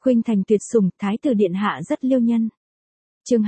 Khuynh thành tuyệt sủng, thái tử điện hạ rất liêu nhân. Chương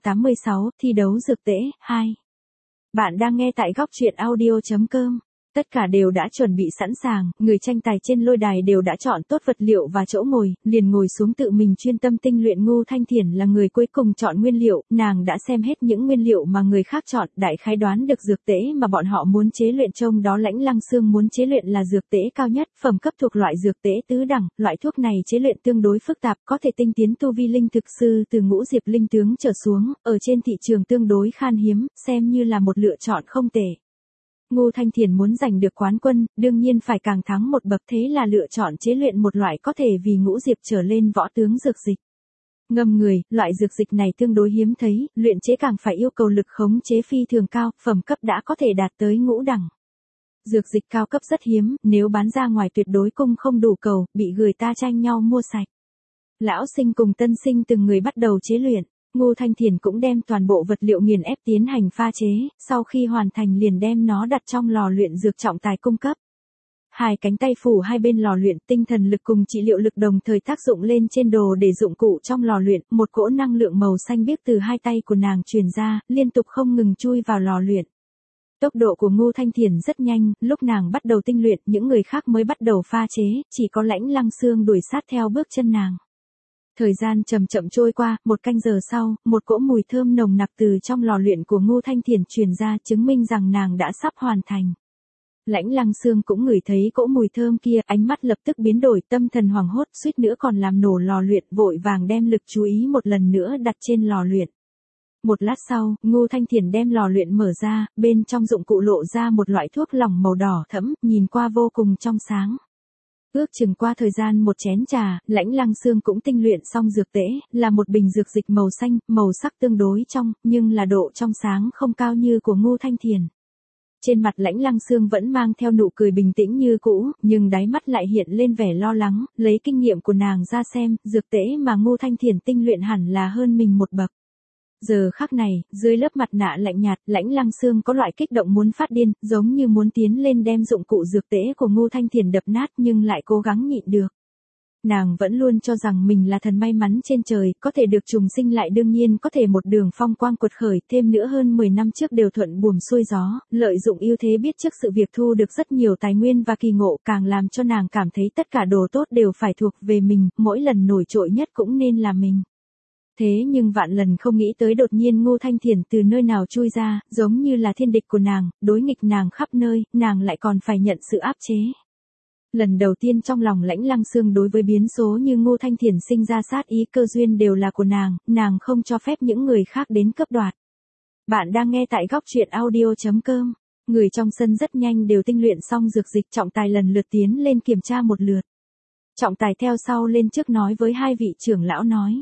286, thi đấu dược tễ 2. Bạn đang nghe tại góc truyện audio.com. Tất cả đều đã chuẩn bị sẵn sàng, người tranh tài trên lôi đài đều đã chọn tốt vật liệu và chỗ ngồi, liền ngồi xuống tự mình chuyên tâm tinh luyện. Ngô Thanh Thiển là người cuối cùng chọn nguyên liệu, nàng đã xem hết những nguyên liệu mà người khác chọn, đại khái đoán được dược tễ mà bọn họ muốn chế luyện. Trong đó Lãnh Lăng Xương muốn chế luyện là dược tễ cao nhất, phẩm cấp thuộc loại dược tễ tứ đẳng, loại thuốc này chế luyện tương đối phức tạp, có thể tinh tiến tu vi linh thực sư từ ngũ diệp linh tướng trở xuống, ở trên thị trường tương đối khan hiếm, xem như là một lựa chọn không tệ. Ngô Thanh Thiển muốn giành được quán quân, đương nhiên phải càng thắng một bậc, thế là lựa chọn chế luyện một loại có thể vì ngũ diệp trở lên võ tướng dược dịch. Ngâm người, loại dược dịch này tương đối hiếm thấy, luyện chế càng phải yêu cầu lực khống chế phi thường cao, phẩm cấp đã có thể đạt tới ngũ đẳng. Dược dịch cao cấp rất hiếm, nếu bán ra ngoài tuyệt đối cung không đủ cầu, bị người ta tranh nhau mua sạch. Lão sinh cùng tân sinh từng người bắt đầu chế luyện. Ngô Thanh Thiển cũng đem toàn bộ vật liệu nghiền ép tiến hành pha chế, sau khi hoàn thành liền đem nó đặt trong lò luyện dược trọng tài cung cấp. Hai cánh tay phủ hai bên lò luyện, tinh thần lực cùng trị liệu lực đồng thời tác dụng lên trên đồ để dụng cụ trong lò luyện, một cỗ năng lượng màu xanh biếc từ hai tay của nàng truyền ra, liên tục không ngừng chui vào lò luyện. Tốc độ của Ngô Thanh Thiển rất nhanh, lúc nàng bắt đầu tinh luyện, những người khác mới bắt đầu pha chế, chỉ có Lãnh Lăng Xương đuổi sát theo bước chân nàng. Thời gian chậm chậm trôi qua, một canh giờ sau, một cỗ mùi thơm nồng nặc từ trong lò luyện của Ngô Thanh Thiển truyền ra, chứng minh rằng nàng đã sắp hoàn thành. Lãnh Lăng Xương cũng ngửi thấy cỗ mùi thơm kia, ánh mắt lập tức biến đổi, tâm thần hoảng hốt, suýt nữa còn làm nổ lò luyện, vội vàng đem lực chú ý một lần nữa đặt trên lò luyện. Một lát sau, Ngô Thanh Thiển đem lò luyện mở ra, bên trong dụng cụ lộ ra một loại thuốc lỏng màu đỏ thẫm, nhìn qua vô cùng trong sáng. Ước chừng qua thời gian một chén trà, Lãnh Lăng Xương cũng tinh luyện xong dược tễ, là một bình dược dịch màu xanh, màu sắc tương đối trong, nhưng là độ trong sáng không cao như của Ngô Thanh Thiển. Trên mặt Lãnh Lăng Xương vẫn mang theo nụ cười bình tĩnh như cũ, nhưng đáy mắt lại hiện lên vẻ lo lắng, lấy kinh nghiệm của nàng ra xem, dược tễ mà Ngô Thanh Thiển tinh luyện hẳn là hơn mình một bậc. Giờ khắc này, dưới lớp mặt nạ lạnh nhạt, Lãnh Lăng Xương có loại kích động muốn phát điên, giống như muốn tiến lên đem dụng cụ dược tễ của Ngô Thanh Thiển đập nát nhưng lại cố gắng nhịn được. Nàng vẫn luôn cho rằng mình là thần may mắn trên trời, có thể được trùng sinh lại, đương nhiên có thể một đường phong quang quật khởi, thêm nữa hơn 10 năm trước đều thuận buồm xuôi gió, lợi dụng ưu thế biết trước sự việc thu được rất nhiều tài nguyên và kỳ ngộ, càng làm cho nàng cảm thấy tất cả đồ tốt đều phải thuộc về mình, mỗi lần nổi trội nhất cũng nên là mình. Thế nhưng vạn lần không nghĩ tới đột nhiên Ngô Thanh Thiển từ nơi nào chui ra, giống như là thiên địch của nàng, đối nghịch nàng khắp nơi, nàng lại còn phải nhận sự áp chế. Lần đầu tiên trong lòng Lãnh Lăng Xương đối với biến số như Ngô Thanh Thiển sinh ra sát ý, cơ duyên đều là của nàng không cho phép những người khác đến cướp đoạt. Bạn đang nghe tại góc truyện audio.com. Người trong sân rất nhanh đều tinh luyện xong dược dịch, trọng tài lần lượt tiến lên kiểm tra một lượt. Trọng tài theo sau lên trước nói với hai vị trưởng lão nói.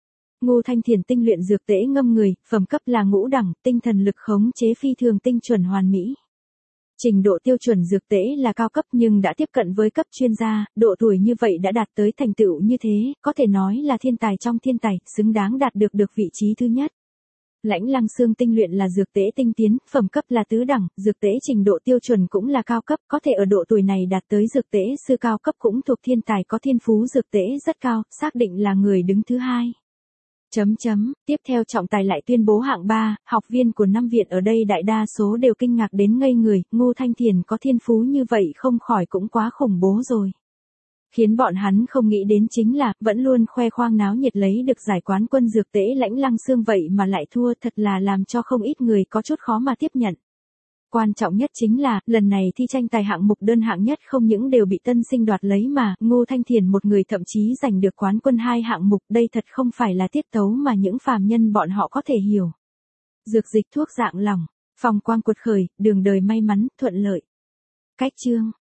Ngô Thanh Thiển tinh luyện dược tễ ngâm người, phẩm cấp là ngũ đẳng, tinh thần lực khống chế phi thường tinh chuẩn hoàn mỹ. Trình độ tiêu chuẩn dược tễ là cao cấp nhưng đã tiếp cận với cấp chuyên gia, độ tuổi như vậy đã đạt tới thành tựu như thế, có thể nói là thiên tài trong thiên tài, xứng đáng đạt được vị trí thứ nhất. Lãnh Lăng Xương tinh luyện là dược tễ tinh tiến, phẩm cấp là tứ đẳng, dược tễ trình độ tiêu chuẩn cũng là cao cấp, có thể ở độ tuổi này đạt tới dược tễ sư cao cấp cũng thuộc thiên tài có thiên phú dược tễ rất cao, xác định là người đứng thứ hai. Tiếp theo trọng tài lại tuyên bố hạng 3, học viên của 5 viện ở đây đại đa số đều kinh ngạc đến ngây người, Ngô Thanh Thiển có thiên phú như vậy không khỏi cũng quá khủng bố rồi. Khiến bọn hắn không nghĩ đến chính là, vẫn luôn khoe khoang náo nhiệt lấy được giải quán quân dược tễ Lãnh Lăng Xương vậy mà lại thua, thật là làm cho không ít người có chút khó mà tiếp nhận. Quan trọng nhất chính là, lần này thi tranh tài hạng mục đơn hạng nhất không những đều bị tân sinh đoạt lấy mà, Ngô Thanh Thiển một người thậm chí giành được quán quân 2 hạng mục, đây thật không phải là tiết tấu mà những phàm nhân bọn họ có thể hiểu. Dược dịch thuốc dạng lỏng, phong quang quật khởi, đường đời may mắn, thuận lợi. Cách chương,